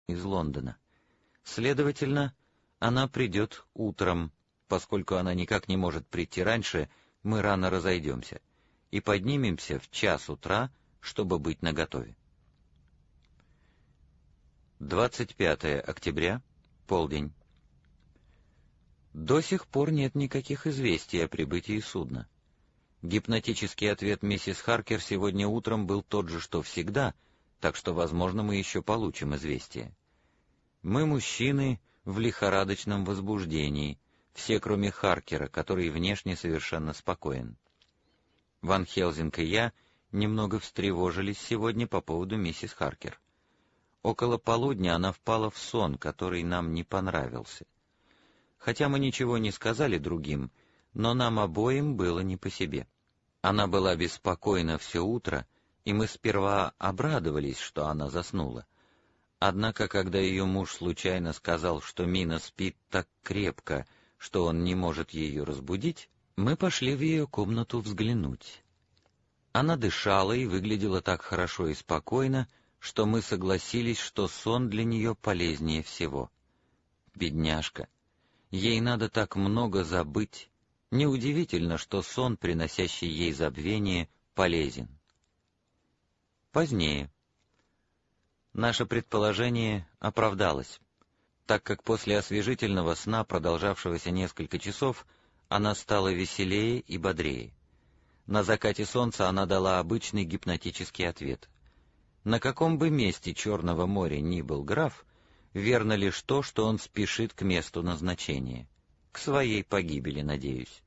из Лондона. Следовательно, она придет утром. Поскольку она никак не может прийти раньше, мы рано разойдемся и поднимемся в 1:00 утра, чтобы быть наготове. 25 октября, полдень. До сих пор нет никаких известий о прибытии судна. Гипнотический ответ миссис Харкер сегодня утром был тот же, что всегда, так что, возможно, мы еще получим известие. Мы, мужчины, в лихорадочном возбуждении, все, кроме Харкера, который внешне совершенно спокоен. Ван Хелзинг и я немного встревожились сегодня по поводу миссис Харкер. Около полудня она впала в сон, который нам не понравился. Хотя мы ничего не сказали другим, но нам обоим было не по себе. Она была беспокойна все утро, и мы сперва обрадовались, что она заснула. Однако, когда ее муж случайно сказал, что Мина спит так крепко, что он не может ее разбудить, мы пошли в ее комнату взглянуть. Она дышала и выглядела так хорошо и спокойно, что мы согласились, что сон для нее полезнее всего. Бедняжка! Ей надо так много забыть. Неудивительно, что сон, приносящий ей забвение, полезен. Позднее. Наше предположение оправдалось, так как после освежительного сна, продолжавшегося несколько часов, она стала веселее и бодрее. На закате солнца она дала обычный гипнотический ответ. На каком бы месте Черного моря ни был граф, верно лишь то, что он спешит к месту назначения. К своей погибели, надеюсь.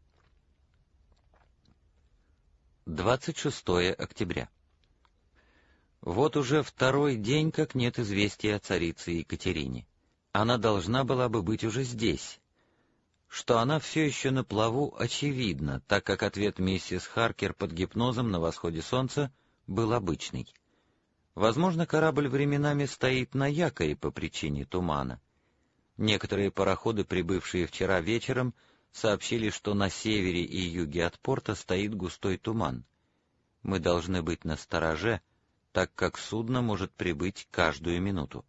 26 октября. Вот уже второй день, как нет известия о царице Екатерине. Она должна была бы быть уже здесь. Что она все еще на плаву, очевидно, так как ответ миссис Харкер под гипнозом на восходе солнца был обычный. Возможно, корабль временами стоит на якоре по причине тумана. Некоторые пароходы, прибывшие вчера вечером, сообщили, что на севере и юге от порта стоит густой туман. Мы должны быть настороже, так как судно может прибыть каждую минуту.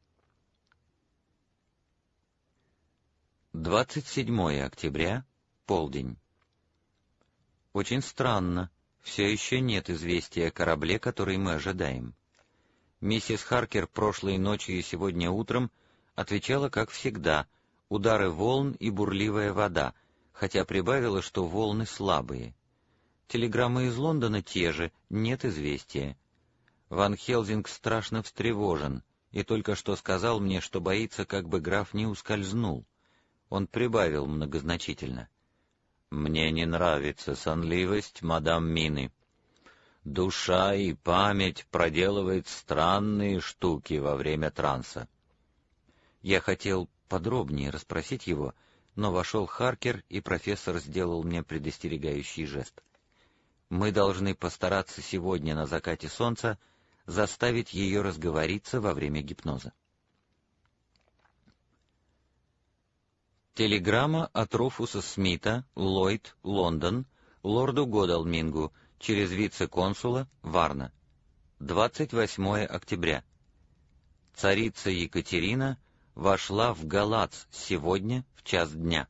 27 октября, полдень. Очень странно, все еще нет известия о корабле, который мы ожидаем. Миссис Харкер прошлой ночью и сегодня утром отвечала, как всегда, удары волн и бурливая вода, хотя прибавила, что волны слабые. Телеграммы из Лондона те же, нет известия. Ван Хелзинг страшно встревожен и только что сказал мне, что боится, как бы граф не ускользнул. Он прибавил многозначительно: «Мне не нравится сонливость мадам Мины. Душа и память проделывает странные штуки во время транса». Я хотел подробнее расспросить его, но вошел Харкер, и профессор сделал мне предостерегающий жест. Мы должны постараться сегодня на закате солнца заставить ее разговориться во время гипноза. Телеграмма от Руфуса Смита, Ллойд, Лондон, лорду Годалмингу, через вице-консула, Варна. 28 октября. Царица Екатерина вошла в Галац сегодня в 1:00 дня.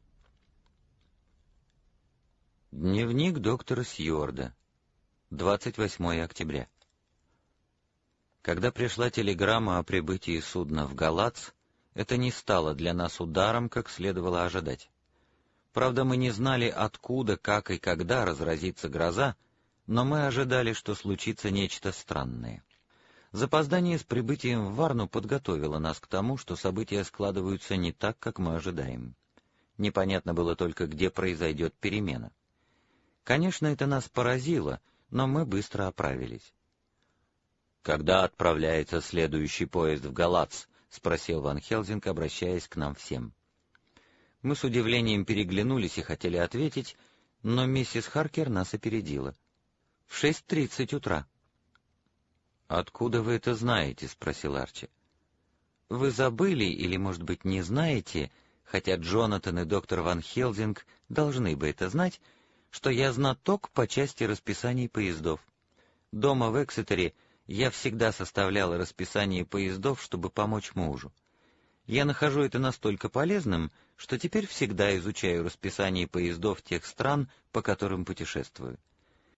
Дневник доктора Сьюарда. 28 октября. Когда пришла телеграмма о прибытии судна в Галац, это не стало для нас ударом, как следовало ожидать. Правда, мы не знали, откуда, как и когда разразится гроза, но мы ожидали, что случится нечто странное. Запоздание с прибытием в Варну подготовило нас к тому, что события складываются не так, как мы ожидаем. Непонятно было только, где произойдет перемена. Конечно, это нас поразило, но мы быстро оправились. «Когда отправляется следующий поезд в Галац?» — спросил Ван Хелзинг, обращаясь к нам всем. Мы с удивлением переглянулись и хотели ответить, но миссис Харкер нас опередила. В 6:30 утра. «Откуда вы это знаете?» — спросил Арчи. «Вы забыли или, может быть, не знаете, хотя Джонатан и доктор Ван Хелзинг должны бы это знать, что я знаток по части расписаний поездов. Дома в Эксетере я всегда составлял расписание поездов, чтобы помочь мужу. Я нахожу это настолько полезным, что теперь всегда изучаю расписание поездов тех стран, по которым путешествую.